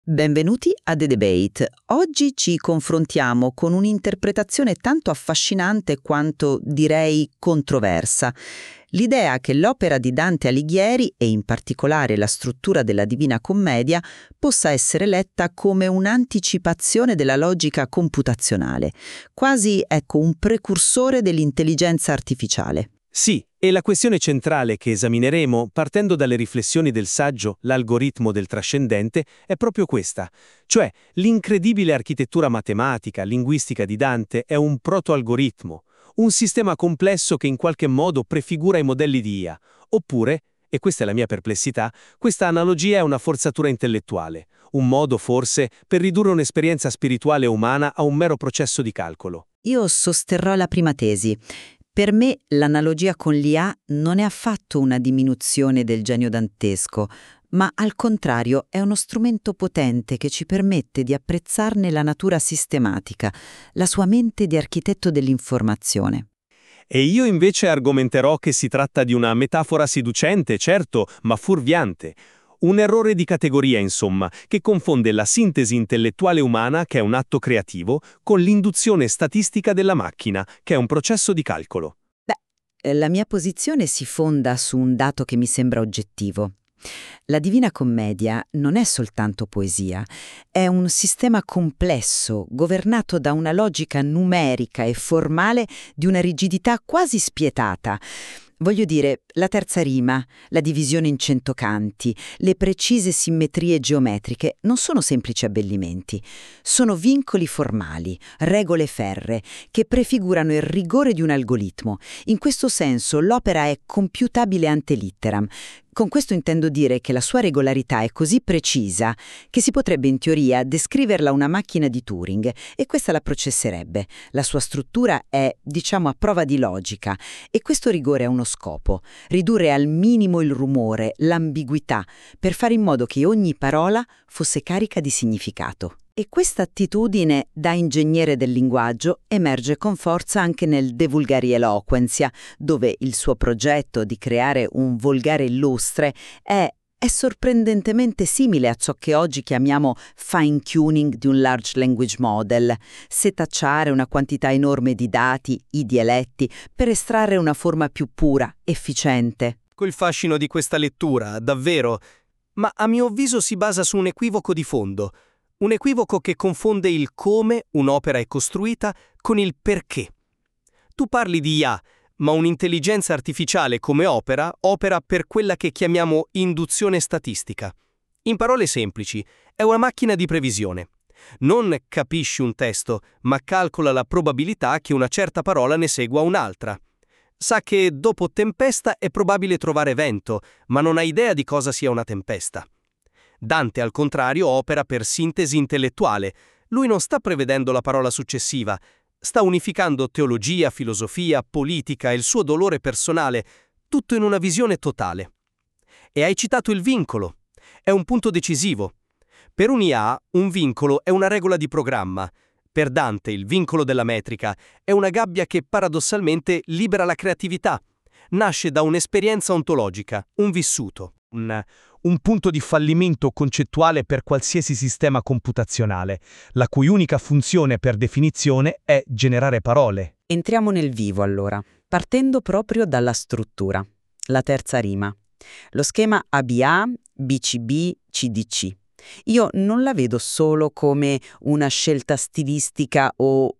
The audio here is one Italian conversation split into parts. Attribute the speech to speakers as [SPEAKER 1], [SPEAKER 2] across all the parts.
[SPEAKER 1] Benvenuti a The Debate. Oggi ci confrontiamo con un'interpretazione tanto affascinante quanto, direi, controversa. L'idea che l'opera di Dante Alighieri, e in particolare la struttura della Divina Commedia, possa essere letta come un'anticipazione della logica computazionale, quasi, un precursore dell'intelligenza artificiale.
[SPEAKER 2] Sì, e la questione centrale che esamineremo, partendo dalle riflessioni del saggio L'algoritmo del trascendente, è proprio questa, cioè l'incredibile architettura matematica, linguistica di Dante è un proto-algoritmo, un sistema complesso che in qualche modo prefigura i modelli di IA, oppure, e questa è la mia perplessità, questa analogia è una forzatura intellettuale, un modo forse per ridurre un'esperienza spirituale umana a un mero processo di calcolo.
[SPEAKER 1] Io sosterrò la prima tesi. Per me l'analogia con l'IA non è affatto una diminuzione del genio dantesco, ma al contrario è uno strumento potente che ci permette di apprezzarne la natura sistematica, la sua mente di architetto dell'informazione.
[SPEAKER 2] E io invece argomenterò che si tratta di una metafora seducente, certo, ma fuorviante. Un errore di categoria, insomma, che confonde la sintesi intellettuale umana, che è un atto creativo, con l'induzione statistica della macchina, che è un processo di calcolo.
[SPEAKER 1] La mia posizione si fonda su un dato che mi sembra oggettivo. La Divina Commedia non è soltanto poesia, è un sistema complesso, governato da una logica numerica e formale di una rigidità quasi spietata. Voglio dire, la terza rima, la divisione in 100 canti, le precise simmetrie geometriche non sono semplici abbellimenti, sono vincoli formali, regole ferree, che prefigurano il rigore di un algoritmo. In questo senso l'opera è computabile ante litteram. Con questo intendo dire che la sua regolarità è così precisa che si potrebbe in teoria descriverla una macchina di Turing e questa la processerebbe. La sua struttura è, a prova di logica e questo rigore ha uno scopo: ridurre al minimo il rumore, l'ambiguità, per fare in modo che ogni parola fosse carica di significato. E questa attitudine da ingegnere del linguaggio emerge con forza anche nel De Vulgari Eloquentia, dove il suo progetto di creare un volgare illustre è sorprendentemente simile a ciò che oggi chiamiamo fine-tuning di un large language model, setacciare una quantità enorme di dati, i dialetti, per estrarre una forma più pura, efficiente.
[SPEAKER 3] Col fascino di questa lettura, davvero, ma a mio avviso si basa su un equivoco di fondo. Un equivoco che confonde il come un'opera è costruita con il perché. Tu parli di IA, ma un'intelligenza artificiale come opera per quella che chiamiamo induzione statistica. In parole semplici, è una macchina di previsione. Non capisci un testo, ma calcola la probabilità che una certa parola ne segua un'altra. Sa che dopo tempesta è probabile trovare vento, ma non ha idea di cosa sia una tempesta. Dante, al contrario, opera per sintesi intellettuale. Lui non sta prevedendo la parola successiva, sta unificando teologia, filosofia, politica e il suo dolore personale, tutto in una visione totale. E hai citato il vincolo. È un punto decisivo. Per un IA, un vincolo è una regola di programma. Per Dante, il vincolo della metrica è una gabbia che paradossalmente libera la creatività. Nasce da un'esperienza ontologica, un vissuto.
[SPEAKER 2] Un punto di fallimento concettuale per qualsiasi sistema computazionale, la cui unica funzione per definizione è generare parole.
[SPEAKER 1] Entriamo nel vivo allora, partendo proprio dalla struttura, la terza rima. Lo schema ABA, BCB, CDC. Io non la vedo solo come una scelta stilistica o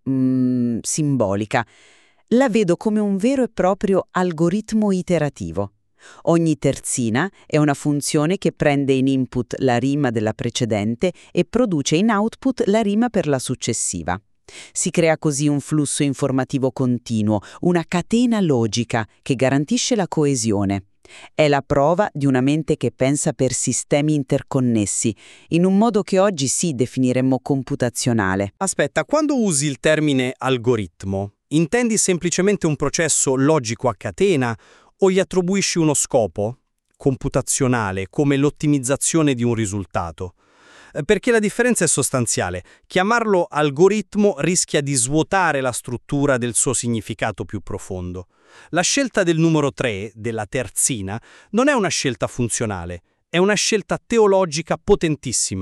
[SPEAKER 1] simbolica, la vedo come un vero e proprio algoritmo iterativo. Ogni terzina è una funzione che prende in input la rima della precedente e produce in output la rima per la successiva. Si crea così un flusso informativo continuo, una catena logica che garantisce la coesione. È la prova di una mente che pensa per sistemi interconnessi, in un modo che oggi sì definiremmo computazionale.
[SPEAKER 3] Aspetta, quando usi il termine algoritmo, intendi semplicemente un processo logico a catena o gli attribuisci uno scopo computazionale come l'ottimizzazione di un risultato? Perché la differenza è sostanziale. Chiamarlo algoritmo rischia di svuotare la struttura del suo significato più profondo. La scelta del numero 3, della terzina, non è una scelta funzionale, è una scelta teologica potentissima.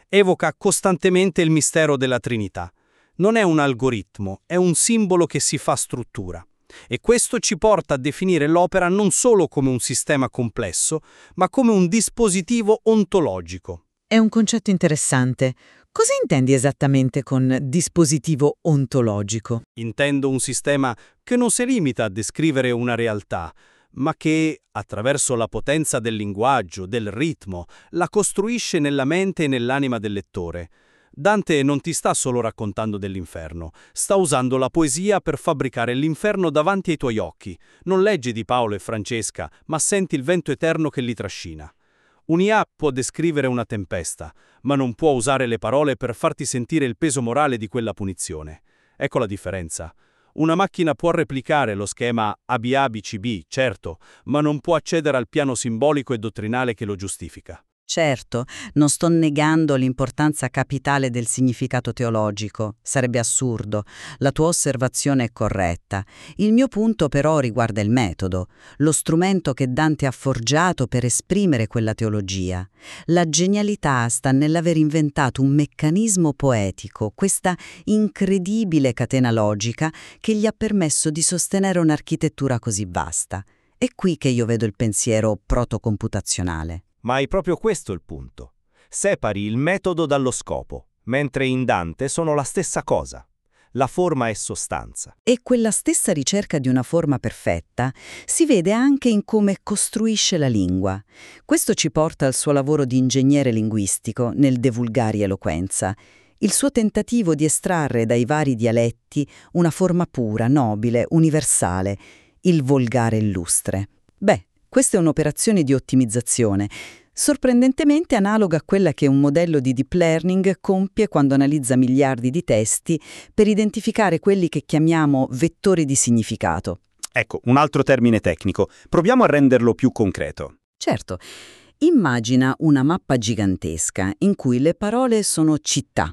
[SPEAKER 3] Evoca costantemente il mistero della Trinità. Non è un algoritmo, è un simbolo che si fa struttura. E questo ci porta a definire l'opera non solo come un sistema complesso, ma come un dispositivo ontologico.
[SPEAKER 1] È un concetto interessante. Cosa intendi esattamente con dispositivo ontologico?
[SPEAKER 3] Intendo un sistema che non si limita a descrivere una realtà, ma che, attraverso la potenza del linguaggio, del ritmo, la costruisce nella mente e nell'anima del lettore. Dante non ti sta solo raccontando dell'inferno, sta usando la poesia per fabbricare l'inferno davanti ai tuoi occhi. Non leggi di Paolo e Francesca, ma senti il vento eterno che li trascina. Un'IA può descrivere una tempesta, ma non può usare le parole per farti sentire il peso morale di quella punizione. Ecco la differenza. Una macchina può replicare lo schema ABABCB, certo, ma non può accedere al piano simbolico e dottrinale che lo giustifica.
[SPEAKER 1] Certo, non sto negando l'importanza capitale del significato teologico, sarebbe assurdo. La tua osservazione è corretta. Il mio punto però riguarda il metodo, lo strumento che Dante ha forgiato per esprimere quella teologia. La genialità sta nell'aver inventato un meccanismo poetico, questa incredibile catena logica che gli ha permesso di sostenere un'architettura così vasta. È qui che io vedo il pensiero protocomputazionale.
[SPEAKER 4] Ma è proprio questo il punto. Separi il metodo dallo scopo, mentre in Dante sono la stessa cosa. La forma è sostanza.
[SPEAKER 1] E quella stessa ricerca di una forma perfetta si vede anche in come costruisce la lingua. Questo ci porta al suo lavoro di ingegnere linguistico nel De Vulgari Eloquenza. Il suo tentativo di estrarre dai vari dialetti una forma pura, nobile, universale, il volgare illustre. Beh, questa è un'operazione di ottimizzazione, sorprendentemente analoga a quella che un modello di deep learning compie quando analizza miliardi di testi per identificare quelli che chiamiamo vettori di significato.
[SPEAKER 5] Ecco, un altro termine tecnico. Proviamo a renderlo più concreto.
[SPEAKER 1] Certo, immagina una mappa gigantesca in cui le parole sono città.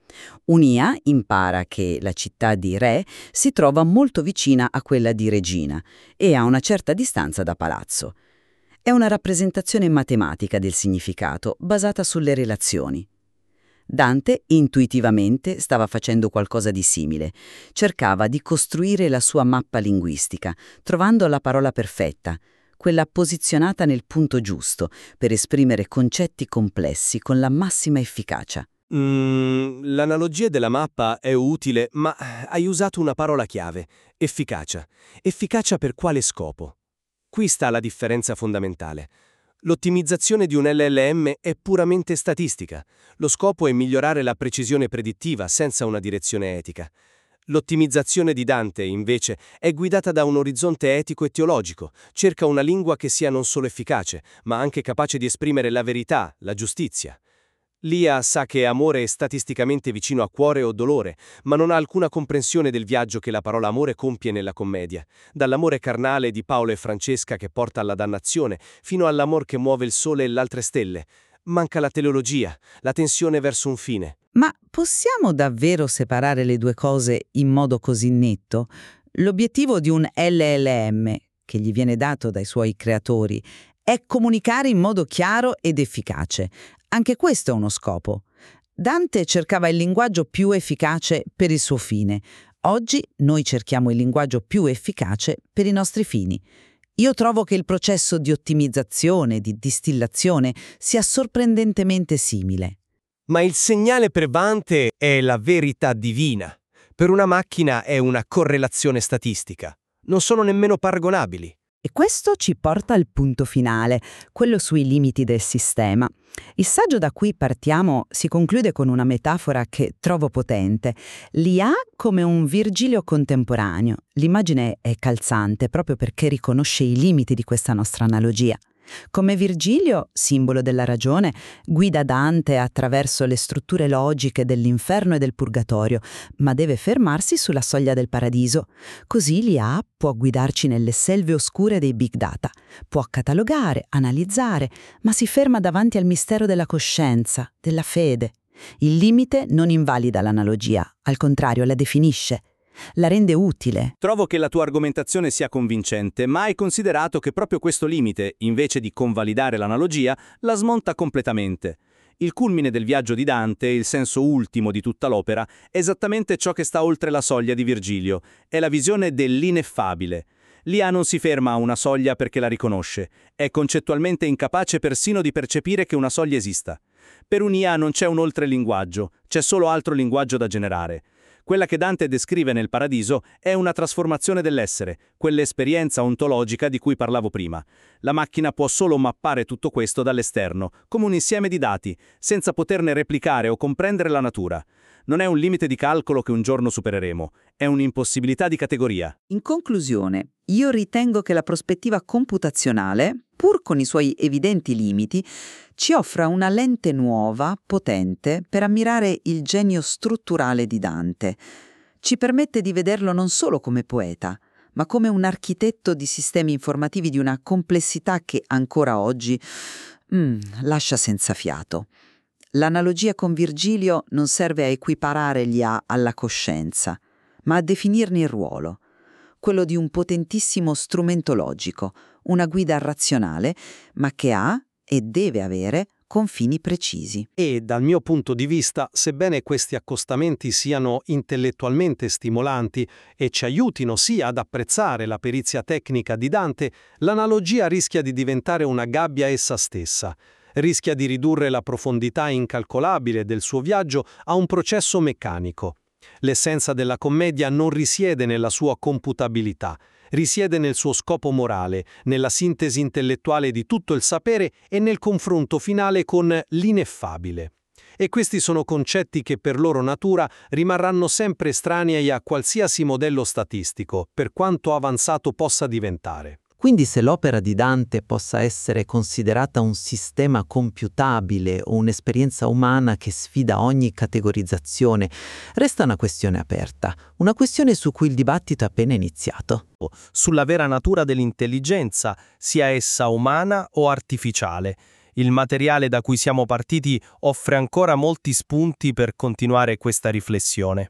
[SPEAKER 1] Un'IA impara che la città di Re si trova molto vicina a quella di Regina e a una certa distanza da Palazzo. È una rappresentazione matematica del significato, basata sulle relazioni. Dante intuitivamente stava facendo qualcosa di simile. Cercava di costruire la sua mappa linguistica, trovando la parola perfetta, quella posizionata nel punto giusto, per esprimere concetti complessi con la massima efficacia.
[SPEAKER 3] L'analogia della mappa è utile, ma hai usato una parola chiave, efficacia. Efficacia per quale scopo? Qui sta la differenza fondamentale. L'ottimizzazione di un LLM è puramente statistica. Lo scopo è migliorare la precisione predittiva senza una direzione etica. L'ottimizzazione di Dante, invece, è guidata da un orizzonte etico e teologico. Cerca una lingua che sia non solo efficace, ma anche capace di esprimere la verità, la giustizia. L'IA sa che amore è statisticamente vicino a cuore o dolore, ma non ha alcuna comprensione del viaggio che la parola amore compie nella commedia. Dall'amore carnale di Paolo e Francesca che porta alla dannazione, fino all'amor che muove il sole e le altre stelle. Manca la teleologia, la tensione verso un fine.
[SPEAKER 1] Ma possiamo davvero separare le due cose in modo così netto? L'obiettivo di un LLM, che gli viene dato dai suoi creatori, è comunicare in modo chiaro ed efficace. Anche questo è uno scopo. Dante cercava il linguaggio più efficace per il suo fine. Oggi noi cerchiamo il linguaggio più efficace per i nostri fini. Io trovo che il processo di ottimizzazione, di distillazione, sia sorprendentemente simile.
[SPEAKER 3] Ma il segnale per Dante è la verità divina. Per una macchina è una correlazione statistica. Non sono nemmeno paragonabili.
[SPEAKER 1] E questo ci porta al punto finale, quello sui limiti del sistema. Il saggio da cui partiamo si conclude con una metafora che trovo potente. L'IA come un Virgilio contemporaneo. L'immagine è calzante proprio perché riconosce i limiti di questa nostra analogia. Come Virgilio, simbolo della ragione, guida Dante attraverso le strutture logiche dell'inferno e del purgatorio, ma deve fermarsi sulla soglia del paradiso. Così l'IA può guidarci nelle selve oscure dei big data, può catalogare, analizzare, ma si ferma davanti al mistero della coscienza, della fede. Il limite non invalida l'analogia, al contrario la definisce. La rende utile.
[SPEAKER 5] Trovo che la tua argomentazione sia convincente, ma hai considerato che proprio questo limite, invece di convalidare l'analogia, la smonta completamente.
[SPEAKER 4] Il culmine del viaggio di Dante, il senso ultimo di tutta l'opera, è esattamente ciò che sta oltre la soglia di Virgilio, è la visione dell'ineffabile. L'IA non si ferma a una soglia perché la riconosce, è concettualmente incapace persino di percepire che una soglia esista. Per un'IA non c'è un oltrelinguaggio, c'è solo altro linguaggio da generare. Quella che Dante descrive nel Paradiso è una trasformazione dell'essere, quell'esperienza ontologica di cui parlavo prima. La macchina può solo mappare tutto questo dall'esterno, come un insieme di dati, senza poterne replicare o comprendere la natura. Non è un limite di calcolo che un giorno supereremo, è un'impossibilità di categoria.
[SPEAKER 1] In conclusione, io ritengo che la prospettiva computazionale, pur con i suoi evidenti limiti, ci offra una lente nuova, potente, per ammirare il genio strutturale di Dante. Ci permette di vederlo non solo come poeta, ma come un architetto di sistemi informativi di una complessità che ancora oggi lascia senza fiato. L'analogia con Virgilio non serve a equiparare l'IA alla coscienza, ma a definirne il ruolo, quello di un potentissimo strumento logico, una guida razionale, ma che ha e deve avere confini precisi.
[SPEAKER 2] E dal mio punto di vista, sebbene questi accostamenti siano intellettualmente stimolanti e ci aiutino sia ad apprezzare la perizia tecnica di Dante, l'analogia rischia di diventare una gabbia essa stessa. Rischia di ridurre la profondità incalcolabile del suo viaggio a un processo meccanico. L'essenza della commedia non risiede nella sua computabilità, risiede nel suo scopo morale, nella sintesi intellettuale di tutto il sapere e nel confronto finale con l'ineffabile. E questi sono concetti che per loro natura rimarranno sempre estranei a qualsiasi modello statistico, per quanto avanzato possa diventare.
[SPEAKER 6] Quindi se l'opera di Dante possa essere considerata un sistema computabile o un'esperienza umana che sfida ogni categorizzazione, resta una questione aperta, una questione su cui il dibattito è appena iniziato.
[SPEAKER 3] Sulla vera natura dell'intelligenza, sia essa umana o artificiale. Il materiale da cui siamo partiti offre ancora molti spunti per continuare questa riflessione.